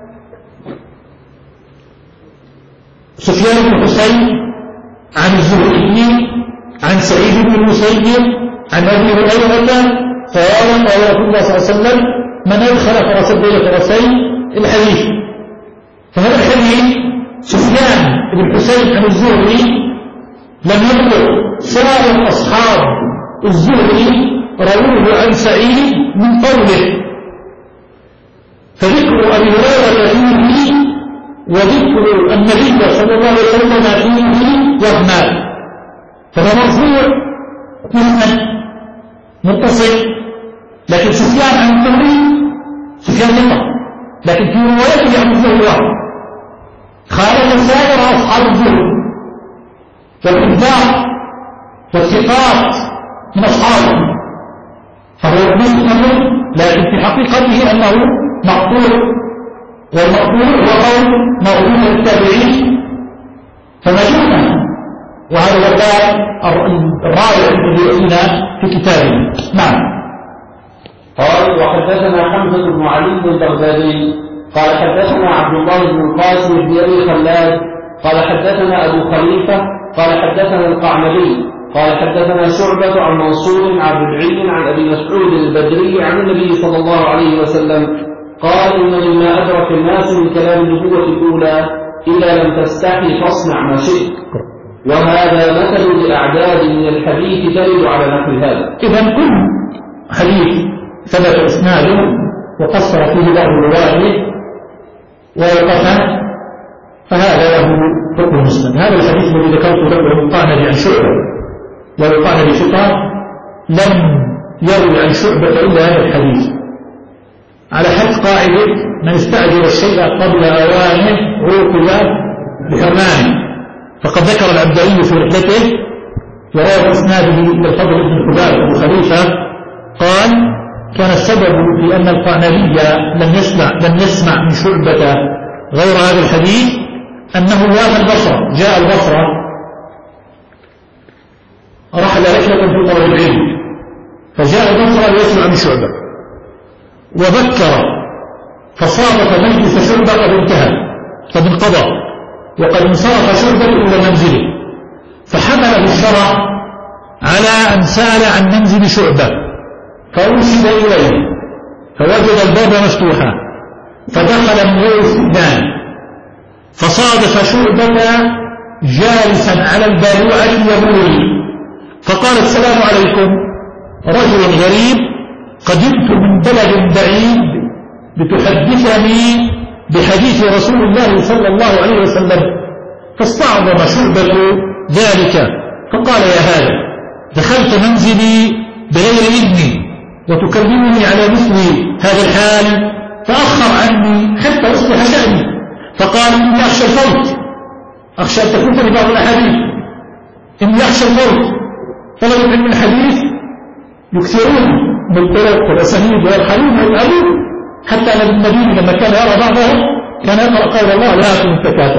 سفيان بن حسين عن الزهري عن سعيد بن المسيب عن ابي هريره قال رسول الله صلى الله عليه وسلم من ادخل فرسا بين فرسين الحديث. فهذا الحديث سفيان بن حسين عن الزهري لم يبلغ سائر اصحاب الزهري رووه عن سعيد من قوله. فذكر ابي هريره فيه وذكر النبي صلى الله عليه وسلم فيه وهما. فهو مرفوع مسند متصل لكن سفيان عن الزهري سفيان ثقة لكن في روايته عن الزهري خالف سائر اصحاب الزهري والانذار والثقات من اصحابه فهو مسند لكن في حقيقته انه مقطوع والمقطوع هو قول موجود للتابعين فمجنون. وهذا هو الرائع الذي يأتينا في كتابه. نعم. قال وحدثنا حمزة بن علي البغدادي قال حدثنا عبد الله بن القاسم بن أبي خلاد قال حدثنا أبو خليفة قال حدثنا القعنبي قال حدثنا شعبة عن منصور عن ربعي عن أبي مسعود البدري عن النبي صلى الله عليه وسلم قال إن مما أدرك الناس من كلام النبوة الأولى إذا لم تستحي فاصنع ما شئت. وهذا مثل لأعداد من الحديث ترد على نحو هذا. إذن كل حديث ثبت إسناده وقصر فيه بعض رواته ووقفه فهذا له حكم مسلم. هذا الحديث الذي ذكرته له المقارنة عن شعبة والمقارنة بشطار لم يروي عن شعبة إلا هذا الحديث، على حد قاعدة من استعجل الشيء قبل أوانه عوقب بحرمانه. فقد ذكر العبدعي في رحلته وروى إسناده إلى الفضل بن حباب أبو خليفة قال: كان السبب في أن القعنبي لم يسمع من شعبة غير هذا الحديث أنه وافى البصرة، جاء البصرة رحل رحلة في طلب العلم، فجاء البصرة ليسمع من شعبة وبكر، فصادف مجلس شعبة قد انتهى قد انقضى وقد انصرف شعبة إلى منزله، فحمله الشرع على أن سأل عن منزل شعبة فأرسل إليه فوجد الباب مفتوحا فدخل من غير استئذان، فصادف شعبة جالسا على الباروعة يبول، فقال: السلام عليكم، رجل غريب قدمت من بلد بعيد لتحدثني بحديث رسول الله صلى الله عليه وسلم. فاستعظم شعبة ذلك فقال: يا هذا، دخلت منزلي بغير إذني وتكلمني على مثل هذا الحال، فأخر عني حتى أصبح شأني. فقال: إني أخشى الفوت، أخشى أن تفوتني بعض الأحاديث، إني أخشى الفوت. طلب علم الحديث يكثرون من الطرق والأسانيد ويرحلون ويتعبون، حتى أن النبي لما كان يرى بعضهم كان يقرأ قول الله: لا أكن التكاثر.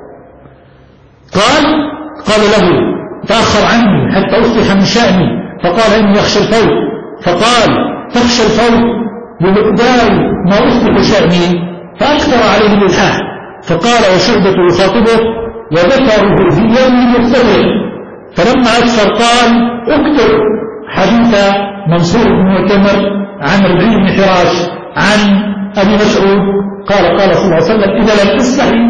قال له: تأخر عني حتى أصلح من شأني، فقال: إني أخشى الفوت. فقال: تخشى الفوت بمقدار ما أصلح شأني، فأكثر عليه الإلحاح. فقال وشعبة يخاطبه وذكره في يوم مختلف، فلما أكثر قال: اكتب حديث منصور بن معتمر عن ربيع بن حراش عن أبي مسعود قال صلى الله عليه وسلم: إذا لم تستحي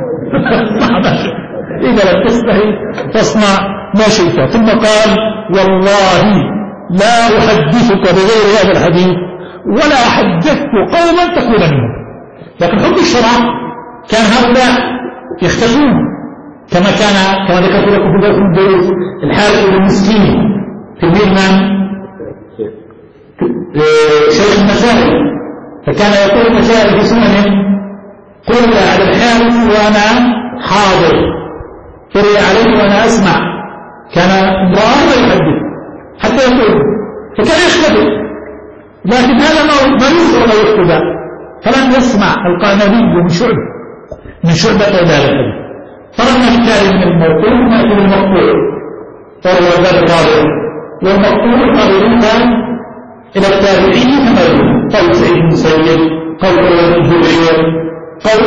فاصنع ما شئت. ثم قال: والله لا أحدثك بغير هذا الحديث ولا حدثت قوما تكون منهم. لكن حب الشرع كان هؤلاء يختلفون كما ذكرت لكم في الدروس الحارث المسكين تلميذ من شيخ المسائل، فكان يقول المسائل في سننه: قل على الحارث وأنا حاضر، قرئ عليه وأنا أسمع. كان امرأة لا يحدث حتى يقول، فكان يختلف، لكن هذا ما يسر ولا يكتب. فلم يسمع القعنبي من شعبة إلى الحديث. فرمنا التالي من الموقوف نأتي بالمقطوع، وهو الباب الرابع. والمقطوع قال كان إلى التابعين كما يقول قول سعيد بن مسيب، قول عروة بن الزبير، قول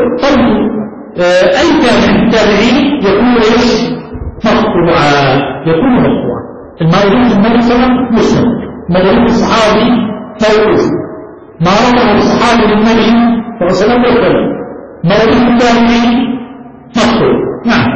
أي كان من التابعين يكون مقطوعا، يكون مقطوعا. المعروف النبي صلى الله عليه وسلم مسلم، مدعوه الصحابي موقوف، ما رواه الصحابي للنبي صلى الله عليه وسلم مدعوه التابعين مقطوع. نعم.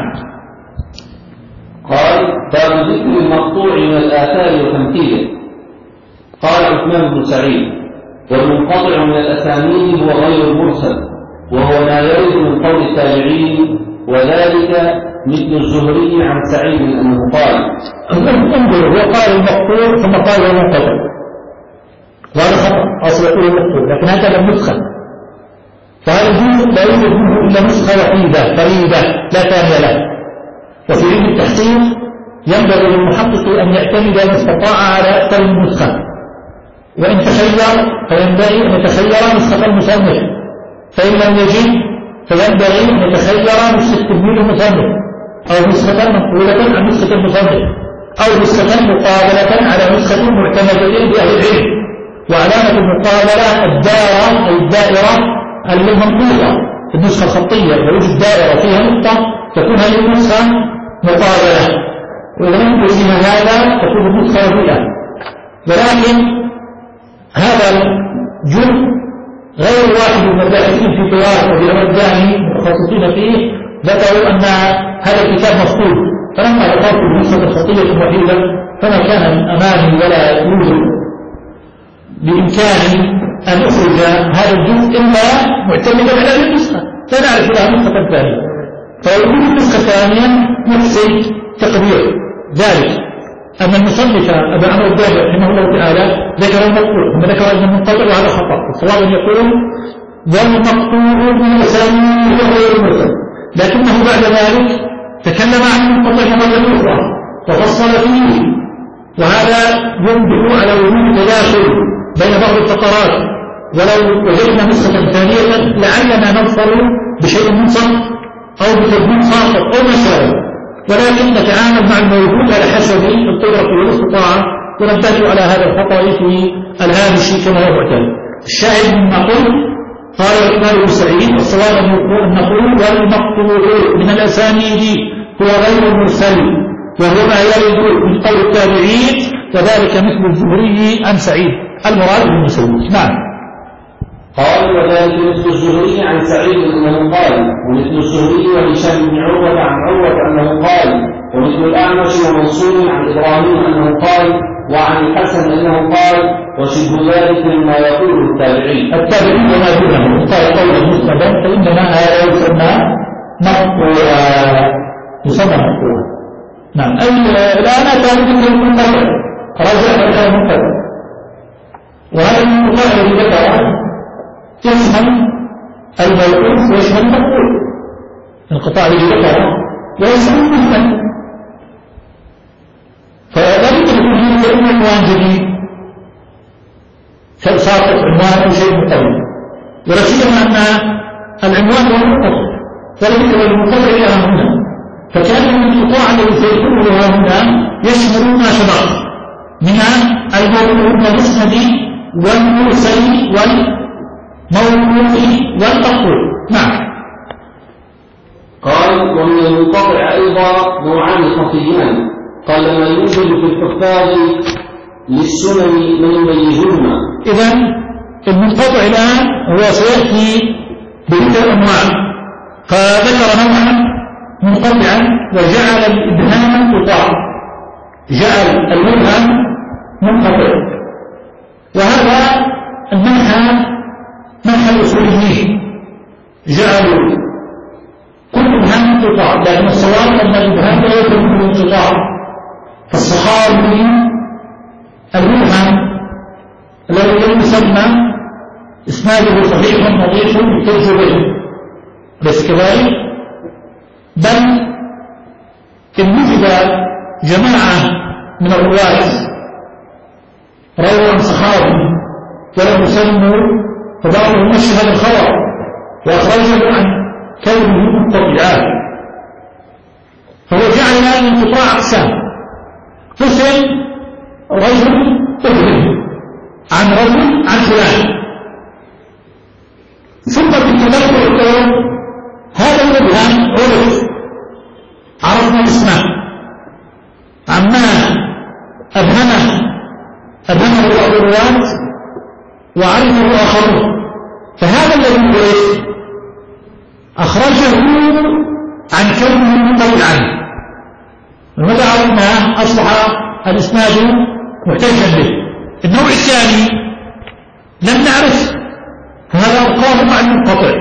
قال: باب ذكر المقطوع من الآثار وتمثيله. قال عثمان بن سعيد: والمنقطع من الأسانيد هو غير المرسل، وهو ما يرد من قول التابعين، وذلك مثل الزهري عن سعيد أنه قال. انظر، هو قال المقطوع ثم قال المنقطع، وهذا خطأ، أصل يقول المقطوع، لكن هذا لم نسخة، فهذا لا يوجد منه إلا نسخة وحيدة فريدة لا ثانية له. وفي علم التحقيق ينبغي للمحقق أن يعتمد ما استطاع على أكثر من نسخة، وإن تخير فينبغي أن يتخير نسخة المصنف، فإن لم يجد فينبغي أن يتخير نسخة تلميذ المصنف، أو نسخة منقولة عن نسخة المصنف، أو نسخة مقابلة على نسخة معتمدة بأهل العلم. وعلامة المقابلة الدائرة المنقوطة في النسخة الخطية، ويوجد دائرة فيها نقطة تكون هذه النسخة مقابلة، وإذا لم يكن هذا تكون النسخة وحيدة. ولكن هذا الجزء غير واحد من الباحثين في طوال وفي الداني المتخصصين فيه ذكروا أن هذا الكتاب مفقود، فلما يقال النسخة خطية وحيدة فما كان من أمان ولا يوجد بإمكاني أن أخرج هذا الجزء إلا معتمدا على هذه النسخة، لا نعرف لها نسخة ثانية، فوجود النسخة ثانية يحسن تقدير ذلك أن المصنف أبا عمرو الدابع رحمه الله تعالى ذكر المقطوع ثم ذكر أن المنقطع وهذا خطأ، الصواب أن يقول والمقطوع من الأسانيد وغير المرسل، لكنه بعد ذلك تكلم عن المنقطع مرة أخرى وفصل فيه، وهذا ينبئ على وجود تداخل بين بعض الفقرات، ولو وجدنا نسخة ثانية لعلنا نظفر بشيء منصف أو بتدوين ساقط أو ما شابه، ولكن نتعامل مع الموجود على حسب القدرة والاستطاعة ونبتعد على هذا الخطأ في الهامش كما هو معتاد. الشاهد مما قلت قال الإمام ابن سعيد الصواب أن نقول والمقطوع من الأسانيد هو غير المرسل وهو ما يرد من قول التابعين، وذلك مثل الزهري عن سعيد المراد بالمسلم. نعم. قال وذلك مثل الزهري عن سعيد أنه قال، ومثل الزهري وهشام بن عروة عن عروة أنه قال، ومثل الأعمش ومنصور عن إبراهيم أنه قال، وعن الحسن أنه قال، وشبه ذلك مما يقول التابعين. التابعين وما دونه قال قولا مسندا فإنما هذا يسمى مقطوعا، يسمى مقطوعا. نعم. الآن أتى بذكر المنقطع، رجع إلى المنقطع، وهذا المنقطع الذي ذكره يشمل الموقوف ويشمل المقطوع. الانقطاع الذي ذكره ويشمل المسند، فلا بد من وجود عنوان جديد ساقط عنوان أو شيء مقوم، ولا سيما أن العنوان هو المنقطع ولا بد للمنقطع إلى هنا، فكان الانقطاع الذي سيكون له هنا يشمل ما سبق من المسند والمرسل والموقوف والمقطوع. نعم. قال ومن المنقطع أيضا نوعان خفيان قال ما يوجد في الحفاظ للسنن من يميزهما. إذن المنقطع الآن هو سيأتي بذكر أنواع، فذكر نوعا منقطعا وجعل الإبهام منقطع، جعل المبهم منقطع، وهذا منحى الأصوليين، جعلوا كل إبهام منقطع، لكن الصواب أن الإبهام لا يكون منقطع، فالصحابي المبهم الذي يسمى إسناده صحيح نظيف يحتج به، أليس كذلك؟ بل إن وجد جماعة من الرواة رووا عن صحابي ولم يسموا فبعضهم نشهد الخبر وأخرجه عن كونه منقطعا، فهو جعل الانقطاع أقسام، قسم رجل أبهم عن رجل عن فلان، ثم بالتذكر الأول هذا الإبهام عرف، عرفنا اسمه عما أبهمه بعض الرواة وعرفه آخرون، فهذا الذي عرف أخرجه عن كونه منقطعا، ومتى عرفناه أصبح الإسناد محتجا به. النوع الثاني لم نعرف، هذا أبقاه مع المنقطع.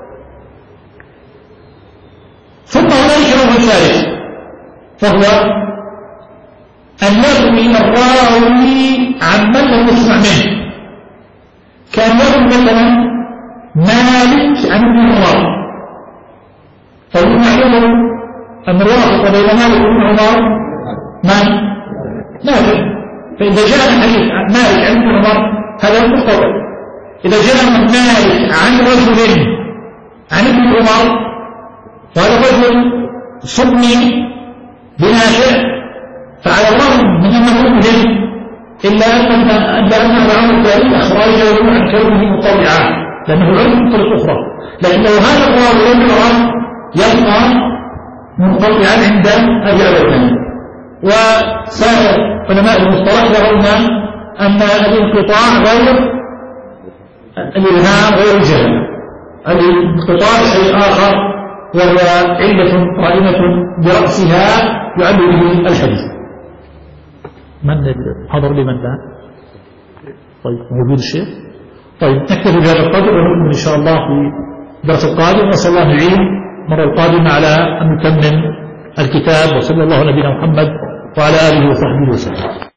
ثم هنالك نوع ثالث فهو أن يروي الراوي عن من لم يسمع منه، كان يروي مثلا مالك عن ابن عمر، فالمعلوم أن الواسطة بين مالك وابن عمر من؟ نافع، فإذا جاء الحديث عن مالك عن ابن عمر هذا منقطع. إذا جاء من مالك عن رجل عن ابن عمر وهذا الرجل سمي بنافع، فعلى الرغم من أنه مهم إلا أنه عمل ذلك أخرجه عن كونه منقطعا لأنه علم من طريق أخرى، لكن لو هذا الراوي لم يعرف يبقى منقطعا عند أبي عبيدة. وسائر علماء المصطلح يرون أن الانقطاع غير الإبهام غير الجهل، الانقطاع شيء آخر وهو علة قائمة برأسها يعلل به الحديث. من حضر لمن لا؟ طيب موجود الشيخ؟ طيب نكتفي بهذا القدر ونكمل إن شاء الله في الدرس القادم، ونسأل الله أن يعين المرة القادمة على أن نتمم الكتاب. وصلى الله على نبينا محمد وعلى آله وصحبه وسلم.